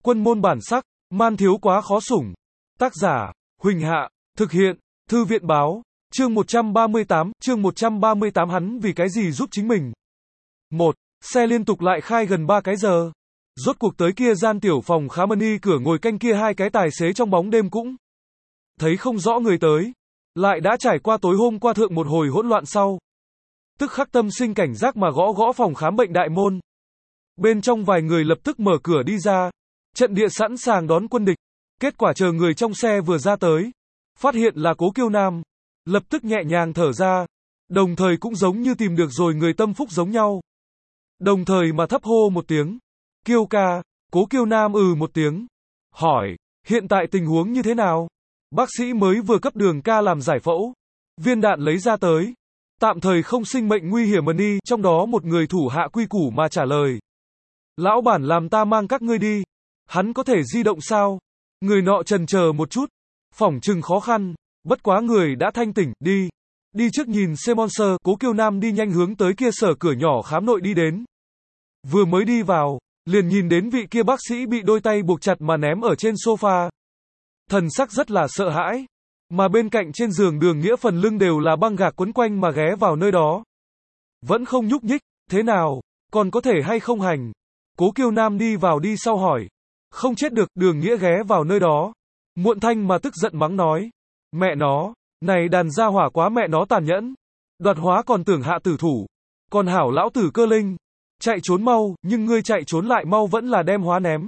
Quân môn bản sắc, man thiếu quá khó sủng. Tác giả, Huỳnh Hạ, thực hiện, Thư viện báo, chương 138, hắn vì cái gì giúp chính mình. 1. Xe liên tục lại khai gần 3 cái giờ. Rốt cuộc tới kia gian tiểu phòng khá mani cửa ngồi canh kia hai cái tài xế trong bóng đêm cũng thấy không rõ người tới. Lại đã trải qua tối hôm qua thượng một hồi hỗn loạn sau. Tức khắc tâm sinh cảnh giác mà gõ gõ phòng khám bệnh đại môn. Bên trong vài người lập tức mở cửa đi ra. Trận địa sẵn sàng đón quân địch. Kết quả chờ người trong xe vừa ra tới. Phát hiện là Cố Kiêu Nam. Lập tức nhẹ nhàng thở ra. Đồng thời cũng giống như tìm được rồi người tâm phúc giống nhau. Đồng thời mà thấp hô một tiếng. Kiêu ca. Cố Kiêu Nam một tiếng. Hỏi, hiện tại tình huống như thế nào? Bác sĩ mới vừa cấp Đường ca làm giải phẫu. Viên đạn lấy ra tới. Tạm thời không sinh mệnh nguy hiểm ni, trong đó một người thủ hạ quy củ mà trả lời. Lão bản làm ta mang các ngươi đi. Hắn có thể di động sao? Người nọ chần chờ một chút. Phỏng chừng khó khăn. Bất quá người đã thanh tỉnh, đi. Đi trước nhìn Semonser, Cố Kiêu Nam đi nhanh hướng tới kia sở cửa nhỏ khám nội đi đến. Vừa mới đi vào, liền nhìn đến vị kia bác sĩ bị đôi tay buộc chặt mà ném ở trên sofa. Thần sắc rất là sợ hãi. Mà bên cạnh trên giường Đường Nghĩa phần lưng đều là băng gạc quấn quanh mà ghé vào nơi đó. Vẫn không nhúc nhích, thế nào, còn có thể hay không hành? Cố Kiêu Nam đi vào đi sau hỏi. Không chết được, Đường Nghĩa ghé vào nơi đó. Muộn thanh mà tức giận mắng nói. Mẹ nó, này đàn gia hỏa quá mẹ nó tàn nhẫn. Đoạt hóa còn tưởng hạ tử thủ. Còn hảo lão tử cơ linh. Chạy trốn mau, nhưng ngươi chạy trốn lại mau vẫn là đem hóa ném.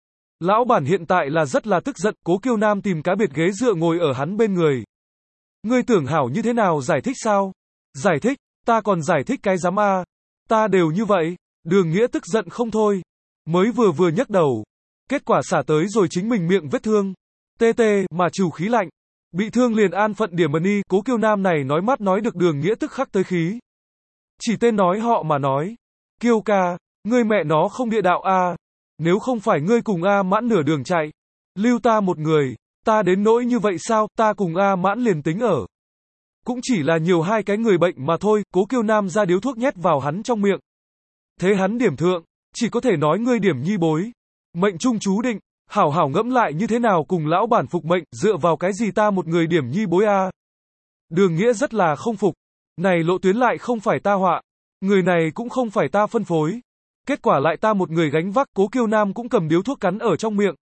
Lão bản hiện tại là rất là tức giận, Cố Kiêu Nam tìm cá biệt ghế dựa ngồi ở hắn bên người. Ngươi tưởng hảo như thế nào giải thích sao? Giải thích, ta còn giải thích cái giám a? Ta đều như vậy. Đường Nghĩa tức giận không thôi. Mới vừa nhấc đầu. Kết quả xả tới rồi chính mình miệng vết thương. Tê tê mà trù khí lạnh. Bị thương liền an phận điểm ni, Cố Kiêu Nam này nói mắt nói được Đường Nghĩa tức khắc tới khí. Chỉ tên nói họ mà nói. Kiêu ca, ngươi mẹ nó không địa đạo a. Nếu không phải ngươi cùng A Mãn nửa đường chạy, lưu ta một người, ta đến nỗi như vậy sao, ta cùng A Mãn liền tính ở. Cũng chỉ là nhiều hai cái người bệnh mà thôi, Cố Kiêu Nam ra điếu thuốc nhét vào hắn trong miệng. Thế hắn điểm thượng, chỉ có thể nói ngươi điểm nhi bối. Mệnh trung chú định, hảo hảo ngẫm lại như thế nào cùng lão bản phục mệnh, dựa vào cái gì ta một người điểm nhi bối a? Đường Nghĩa rất là không phục. Này lộ tuyến lại không phải ta họa. Người này cũng không phải ta phân phối. Kết quả lại ta một người gánh vác, Cố Kiêu Nam cũng cầm điếu thuốc cắn ở trong miệng.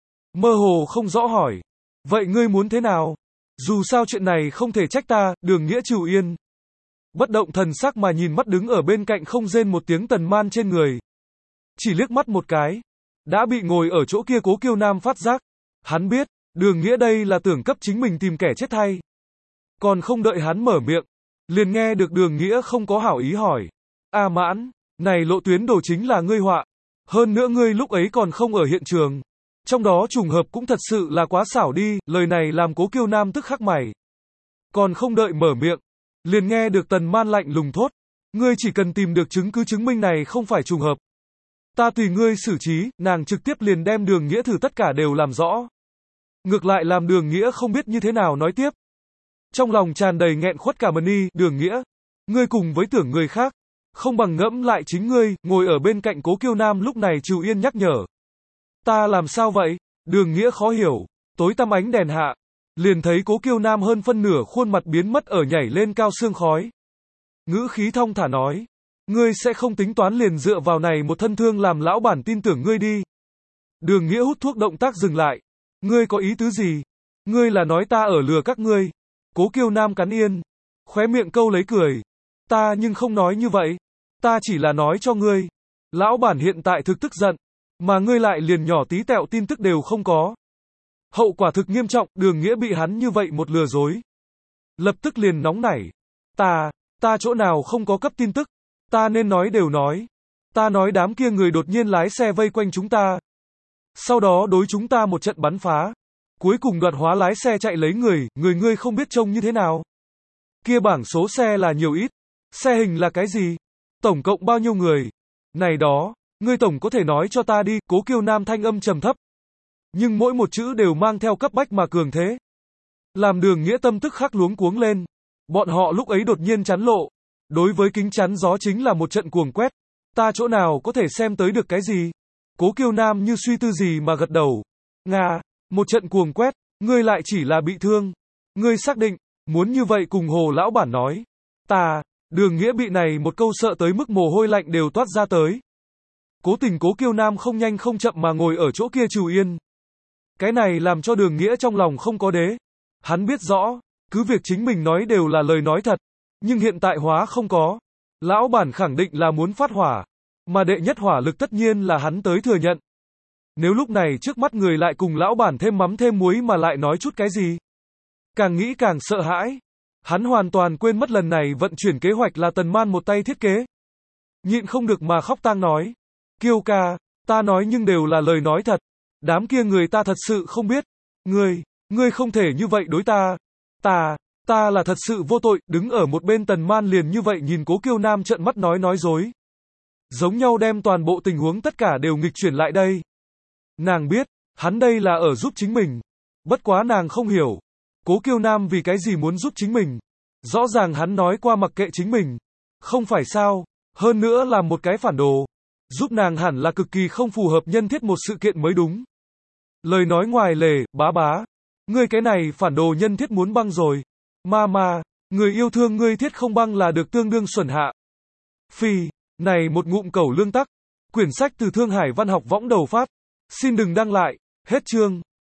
Mơ hồ không rõ hỏi. Vậy ngươi muốn thế nào? Dù sao chuyện này không thể trách ta, Đường Nghĩa trừ yên. Bất động thần sắc mà nhìn mắt đứng ở bên cạnh không rên một tiếng Tần Man trên người. Chỉ liếc mắt một cái. Đã bị ngồi ở chỗ kia Cố Kiêu Nam phát giác. Hắn biết, Đường Nghĩa đây là tưởng cấp chính mình tìm kẻ chết thay. Còn không đợi hắn mở miệng. Liền nghe được Đường Nghĩa không có hảo ý hỏi. A Mãn. Này lộ tuyến đồ chính là ngươi họa. Hơn nữa ngươi lúc ấy còn không ở hiện trường. Trong đó trùng hợp cũng thật sự là quá xảo đi, lời này làm Cố Kiêu Nam tức khắc mày. Còn không đợi mở miệng. Liền nghe được Tần Man lạnh lùng thốt. Ngươi chỉ cần tìm được chứng cứ chứng minh này không phải trùng hợp. Ta tùy ngươi xử trí, nàng trực tiếp liền đem Đường Nghĩa thử tất cả đều làm rõ. Ngược lại làm Đường Nghĩa không biết như thế nào nói tiếp. Trong lòng tràn đầy nghẹn khuất cả ni, Đường Nghĩa. Ngươi cùng với tưởng người khác. Không bằng ngẫm lại chính ngươi, ngồi ở bên cạnh Cố Kiêu Nam lúc này trừ yên nhắc nhở. Ta làm sao vậy? Đường Nghĩa khó hiểu. Tối tăm ánh đèn hạ. Liền thấy Cố Kiêu Nam hơn phân nửa khuôn mặt biến mất ở nhảy lên cao sương khói. Ngữ khí thong thả nói. Ngươi sẽ không tính toán liền dựa vào này một thân thương làm lão bản tin tưởng ngươi đi. Đường Nghĩa hút thuốc động tác dừng lại. Ngươi có ý tứ gì? Ngươi là nói ta ở lừa các ngươi. Cố Kiêu Nam cắn yên. Khóe miệng câu lấy cười. Ta nhưng không nói như vậy. Ta chỉ là nói cho ngươi. Lão bản hiện tại thực tức giận. Mà ngươi lại liền nhỏ tí tẹo tin tức đều không có. Hậu quả thực nghiêm trọng, Đường Nghĩa bị hắn như vậy một lừa dối. Lập tức liền nóng nảy. Ta chỗ nào không có cấp tin tức. Ta nên nói đều nói. Ta nói đám kia người đột nhiên lái xe vây quanh chúng ta. Sau đó đối chúng ta một trận bắn phá. Cuối cùng đoạt hóa lái xe chạy lấy ngươi không biết trông như thế nào. Kia bảng số xe là nhiều ít. Xe hình là cái gì? Tổng cộng bao nhiêu người? Này đó, ngươi tổng có thể nói cho ta đi, Cố Kiêu Nam thanh âm trầm thấp. Nhưng mỗi một chữ đều mang theo cấp bách mà cường thế. Làm Đường Nghĩa tâm tức khắc luống cuống lên. Bọn họ lúc ấy đột nhiên chắn lộ. Đối với kính chắn gió chính là một trận cuồng quét. Ta chỗ nào có thể xem tới được cái gì? Cố Kiêu Nam như suy tư gì mà gật đầu. Nga, một trận cuồng quét, ngươi lại chỉ là bị thương. Ngươi xác định, muốn như vậy cùng Hồ lão bản nói. Đường Nghĩa bị này một câu sợ tới mức mồ hôi lạnh đều toát ra tới. Cố tình Cố Kiêu Nam không nhanh không chậm mà ngồi ở chỗ kia trù yên. Cái này làm cho Đường Nghĩa trong lòng không có đế. Hắn biết rõ, cứ việc chính mình nói đều là lời nói thật, nhưng hiện tại hóa không có. Lão bản khẳng định là muốn phát hỏa, mà đệ nhất hỏa lực tất nhiên là hắn tới thừa nhận. Nếu lúc này trước mắt người lại cùng lão bản thêm mắm thêm muối mà lại nói chút cái gì. Càng nghĩ càng sợ hãi. Hắn hoàn toàn quên mất lần này vận chuyển kế hoạch là Tần Man một tay thiết kế. Nhịn không được mà khóc tang nói. Kiêu ca, ta nói nhưng đều là lời nói thật. Đám kia người ta thật sự không biết. Ngươi không thể như vậy đối ta. Ta là thật sự vô tội. Đứng ở một bên Tần Man liền như vậy nhìn Cố Kiêu Nam trợn mắt nói dối. Giống nhau đem toàn bộ tình huống tất cả đều nghịch chuyển lại đây. Nàng biết, hắn đây là ở giúp chính mình. Bất quá nàng không hiểu. Cố Kiêu Nam vì cái gì muốn giúp chính mình. Rõ ràng hắn nói qua mặc kệ chính mình. Không phải sao, hơn nữa là một cái phản đồ. Giúp nàng hẳn là cực kỳ không phù hợp nhân thiết một sự kiện mới đúng. Lời nói ngoài lề, bá. Ngươi cái này phản đồ nhân thiết muốn băng rồi. Ma, người yêu thương ngươi thiết không băng là được tương đương xuẩn hạ. Phi, này một ngụm cẩu lương tắc. Quyển sách từ Thương Hải Văn học võng đầu phát. Xin đừng đăng lại, hết chương.